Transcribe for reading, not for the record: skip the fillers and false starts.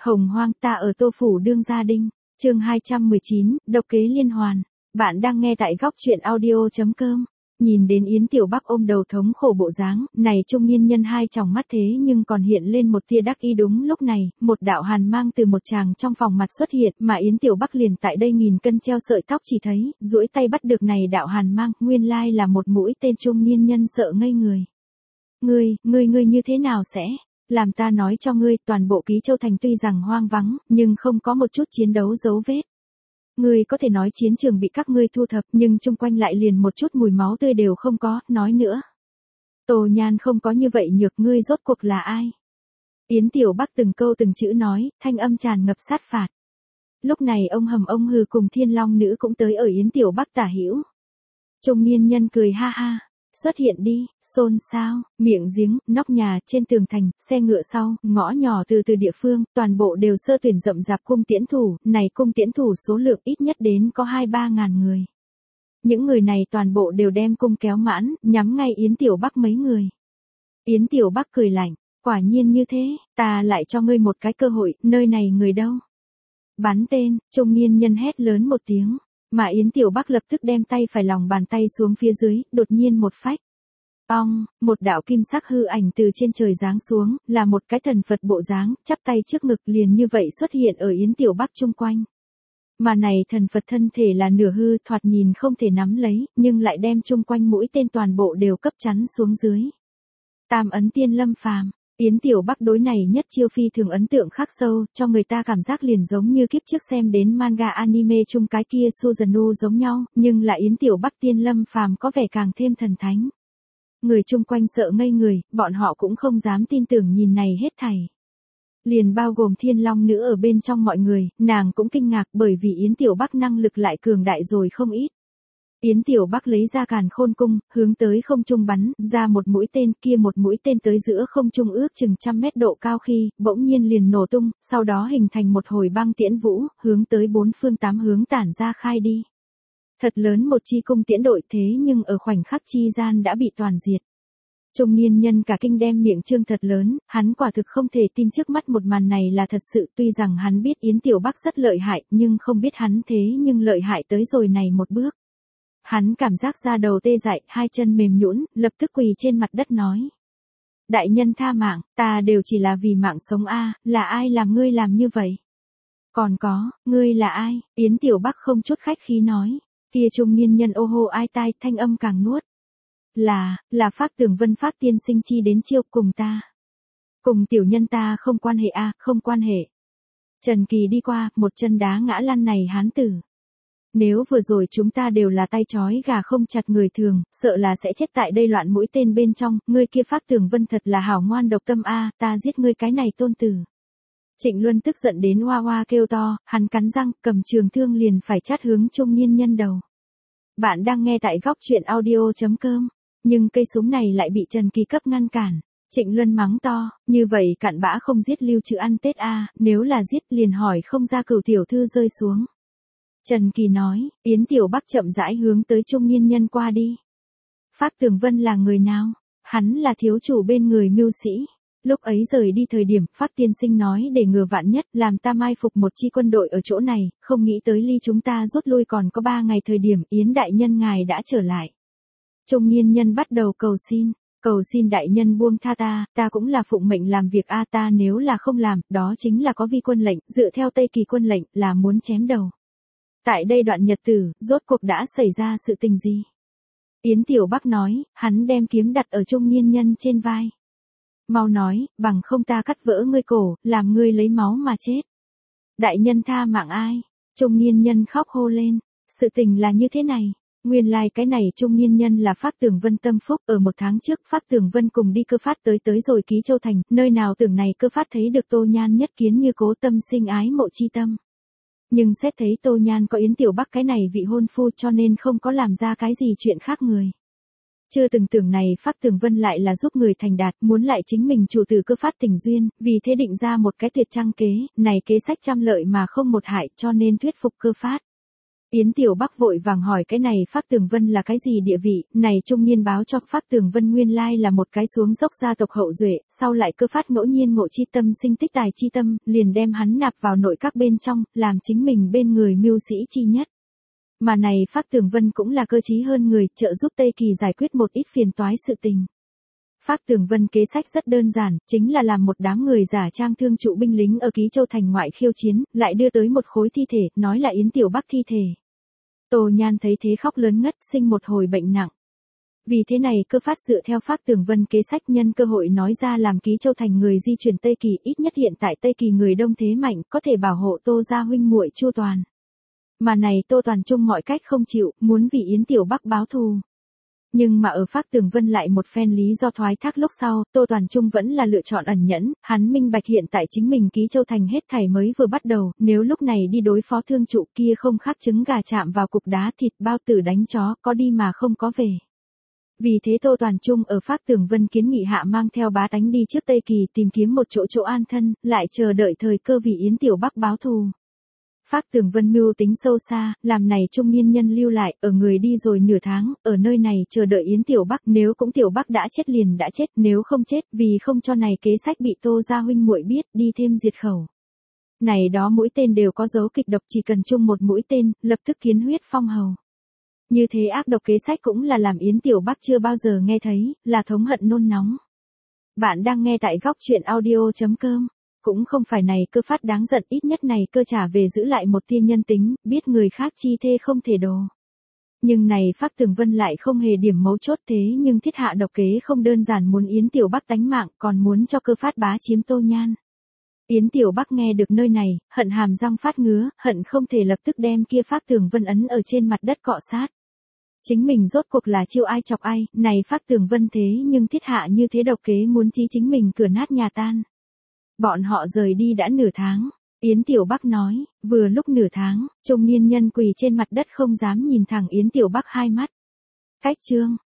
Hồng hoang ta ở Tô Phủ đương gia đinh, chương 219, độc kế liên hoàn. Bạn đang nghe tại góc truyện audio.com. Nhìn đến Yến Tiểu Bắc ôm đầu thống khổ bộ dáng, này trung niên nhân hai tròng mắt thế nhưng còn hiện lên một tia đắc ý. Đúng lúc này, một đạo hàn mang từ một chàng trong phòng mặt xuất hiện, mà Yến Tiểu Bắc liền tại đây nghìn cân treo sợi tóc chỉ thấy, duỗi tay bắt được này đạo hàn mang, nguyên lai là một mũi tên. Trung niên nhân sợ ngây người. Ngươi như thế nào sẽ? Làm ta nói cho ngươi, toàn bộ Ký Châu thành tuy rằng hoang vắng, nhưng không có một chút chiến đấu dấu vết. Ngươi có thể nói chiến trường bị các ngươi thu thập, nhưng chung quanh lại liền một chút mùi máu tươi đều không có. Nói nữa, Tô Nhan không có như vậy nhược, ngươi rốt cuộc là ai? Yến Tiểu Bắc từng câu từng chữ nói, thanh âm tràn ngập sát phạt. Lúc này ông Hầm ông Hừ cùng Thiên Long Nữ cũng tới ở Yến Tiểu Bắc tả hữu. Trung niên nhân cười ha ha. Xuất hiện đi, xôn xao, miệng giếng, nóc nhà, trên tường thành, xe ngựa sau, ngõ nhỏ từ địa phương, toàn bộ đều sơ tuyển rậm rạp cung tiễn thủ, này cung tiễn thủ số lượng ít nhất đến có 2-3 ngàn người. Những người này toàn bộ đều đem cung kéo mãn, nhắm ngay Yến Tiểu Bắc mấy người. Yến Tiểu Bắc cười lạnh, quả nhiên như thế, ta lại cho ngươi một cái cơ hội, nơi này người đâu? Bắn tên, trung niên nhân hét lớn một tiếng. Mà Yến Tiểu Bắc lập tức đem tay phải lòng bàn tay xuống phía dưới, đột nhiên một phách. Ong, một đạo kim sắc hư ảnh từ trên trời giáng xuống, là một cái thần Phật bộ dáng, chắp tay trước ngực liền như vậy xuất hiện ở Yến Tiểu Bắc chung quanh. Mà này thần Phật thân thể là nửa hư, thoạt nhìn không thể nắm lấy, nhưng lại đem chung quanh mũi tên toàn bộ đều cấp chắn xuống dưới. Tam ấn tiên lâm phàm. Yến Tiểu Bắc đối này nhất chiêu phi thường ấn tượng khắc sâu, cho người ta cảm giác liền giống như kiếp trước xem đến manga anime chung cái kia Susanoo giống nhau, nhưng là Yến Tiểu Bắc tiên lâm phàm có vẻ càng thêm thần thánh. Người chung quanh sợ ngây người, bọn họ cũng không dám tin tưởng nhìn này hết thảy. Liền bao gồm Thiên Long Nữ ở bên trong mọi người, nàng cũng kinh ngạc bởi vì Yến Tiểu Bắc năng lực lại cường đại rồi không ít. Yến Tiểu Bắc lấy ra Càn Khôn Cung, hướng tới không trung bắn ra một mũi tên, kia một mũi tên tới giữa không trung ước chừng 100 mét độ cao khi, bỗng nhiên liền nổ tung, sau đó hình thành một hồi băng tiễn vũ, hướng tới 4 phương 8 hướng tản ra khai đi. Thật lớn một chi cung tiễn đội thế nhưng ở khoảnh khắc chi gian đã bị toàn diệt. Trung niên nhân cả kinh đem miệng trương thật lớn, hắn quả thực không thể tin trước mắt một màn này là thật sự, tuy rằng hắn biết Yến Tiểu Bắc rất lợi hại, nhưng không biết hắn thế nhưng lợi hại tới rồi này một bước. Hắn cảm giác da đầu tê dại, hai chân mềm nhũn, lập tức quỳ trên mặt đất nói. Đại nhân tha mạng, ta đều chỉ là vì mạng sống a, là ai làm ngươi làm như vậy? Còn có, ngươi là ai? Yến Tiểu Bắc không chút khách khí nói. Kia trung niên nhân ô hô ai tai, thanh âm càng nuốt. Là Phác Tường Vân Phác tiên sinh chi đến chiêu cùng ta. Cùng tiểu nhân ta không quan hệ a, không quan hệ. Trần Kỳ đi qua, một chân đá ngã lăn này hán tử. Nếu vừa rồi chúng ta đều là tay trói gà không chặt người thường, sợ là sẽ chết tại đây loạn mũi tên bên trong, ngươi kia Phác Tường Vân thật là hảo ngoan độc tâm a, ta giết ngươi cái này tôn tử. Trịnh Luân tức giận đến hoa hoa kêu to, hắn cắn răng, cầm trường thương liền phải chát hướng trung niên nhân đầu. Bạn đang nghe tại góc truyện audio.com, nhưng cây súng này lại bị Trần Kỳ cấp ngăn cản. Trịnh Luân mắng to, như vậy cặn bã không giết lưu trữ ăn Tết a, nếu là giết liền hỏi không ra Cửu tiểu thư rơi xuống. Trần Kỳ nói, Yến Tiểu Bắc chậm rãi hướng tới trung niên nhân qua đi. Phác Tường Vân là người nào? Hắn là thiếu chủ bên người mưu sĩ. Lúc ấy rời đi thời điểm, Phác tiên sinh nói để ngừa vạn nhất, làm ta mai phục một chi quân đội ở chỗ này, không nghĩ tới ly chúng ta rút lui còn có 3 ngày thời điểm, Yến đại nhân ngài đã trở lại. Trung niên nhân bắt đầu cầu xin đại nhân buông tha ta cũng là phụng mệnh làm việc a, ta nếu là không làm, đó chính là có vi quân lệnh, dựa theo Tây Kỳ quân lệnh, là muốn chém đầu. Tại đây đoạn nhật tử, rốt cuộc đã xảy ra sự tình gì? Yến Tiểu Bắc nói, hắn đem kiếm đặt ở trung niên nhân trên vai. Mau nói, bằng không ta cắt vỡ ngươi cổ, làm ngươi lấy máu mà chết. Đại nhân tha mạng ai? Trung niên nhân khóc hô lên. Sự tình là như thế này. Nguyên lai cái này trung niên nhân là Phác Tường Vân tâm phúc, ở 1 tháng trước Phác Tường Vân cùng đi Cơ Phát tới rồi Ký Châu thành, nơi nào tưởng này Cơ Phát thấy được Tô Nhan nhất kiến như cố tâm sinh ái mộ chi tâm. Nhưng xét thấy Tô Nhan có Yến Tiểu Bắc cái này vị hôn phu cho nên không có làm ra cái gì chuyện khác người. Chưa từng tưởng này Phác Tường Vân lại là giúp người thành đạt, muốn lại chính mình chủ tử Cơ Phát tình duyên, vì thế định ra một cái tuyệt trăng kế, này kế sách trăm lợi mà không một hại cho nên thuyết phục Cơ Phát. Yến Tiểu Bắc vội vàng hỏi cái này Phác Tường Vân là cái gì địa vị, này trung niên báo cho Phác Tường Vân nguyên lai là một cái xuống dốc gia tộc hậu duệ, sau lại cơ phát ngẫu nhiên ngộ chi tâm sinh tích tài chi tâm, liền đem hắn nạp vào nội các bên trong, làm chính mình bên người mưu sĩ chi nhất. Mà này Phác Tường Vân cũng là cơ trí hơn người, trợ giúp Tây Kỳ giải quyết một ít phiền toái sự tình. Phác Tường Vân kế sách rất đơn giản, chính là làm một đám người giả trang thương trụ binh lính ở Ký Châu thành ngoại khiêu chiến, lại đưa tới một khối thi thể, nói là Yến Tiểu Bắc thi thể. Tô Nhan thấy thế khóc lớn ngất, sinh một hồi bệnh nặng. Vì thế này cơ phát dựa theo Phác Tường Vân kế sách nhân cơ hội nói ra làm Ký Châu thành người di chuyển Tây Kỳ, ít nhất hiện tại Tây Kỳ người đông thế mạnh, có thể bảo hộ Tô gia huynh muội chu toàn. Mà này Tô Toàn Trung mọi cách không chịu, muốn vì Yến Tiểu Bắc báo thù. Nhưng mà ở Phác Tường Vân lại một phen lý do thoái thác lúc sau, Tô Toàn Trung vẫn là lựa chọn ẩn nhẫn, hắn minh bạch hiện tại chính mình Ký Châu thành hết thảy mới vừa bắt đầu, nếu lúc này đi đối phó thương trụ kia không khác trứng gà chạm vào cục đá thịt bao tử đánh chó, có đi mà không có về. Vì thế Tô Toàn Trung ở Phác Tường Vân kiến nghị hạ mang theo bá tánh đi trước Tây Kỳ tìm kiếm một chỗ an thân, lại chờ đợi thời cơ vì Yến Tiểu Bắc báo thù. Phác Tường Vân mưu tính sâu xa, làm này trung niên nhân lưu lại, ở người đi rồi nửa tháng, ở nơi này chờ đợi Yến Tiểu Bắc, nếu cũng Tiểu Bắc đã chết liền đã chết, nếu không chết, vì không cho này kế sách bị Tô gia huynh muội biết, đi thêm diệt khẩu. Này đó mũi tên đều có dấu kịch độc, chỉ cần chung một mũi tên, lập tức kiến huyết phong hầu. Như thế ác độc kế sách cũng là làm Yến Tiểu Bắc chưa bao giờ nghe thấy, là thống hận nôn nóng. Bạn đang nghe tại góc truyện audio.com. Cũng không phải này cơ phát đáng giận, ít nhất này cơ trả về giữ lại một tia nhân tính, biết người khác chi thê không thể đồ. Nhưng này Phác Tường Vân lại không hề điểm mấu chốt, thế nhưng thiết hạ độc kế không đơn giản muốn Yến Tiểu Bắc tánh mạng, còn muốn cho cơ phát bá chiếm Tô Nhan. Yến Tiểu Bắc nghe được nơi này, hận hàm răng phát ngứa, hận không thể lập tức đem kia Phác Tường Vân ấn ở trên mặt đất cọ sát. Chính mình rốt cuộc là chiêu ai chọc ai, này Phác Tường Vân thế nhưng thiết hạ như thế độc kế muốn chí chính mình cửa nát nhà tan. Bọn họ rời đi đã nửa tháng, Yến Tiểu Bắc nói, vừa lúc nửa tháng, trung niên nhân quỳ trên mặt đất không dám nhìn thẳng Yến Tiểu Bắc hai mắt. Cách chương.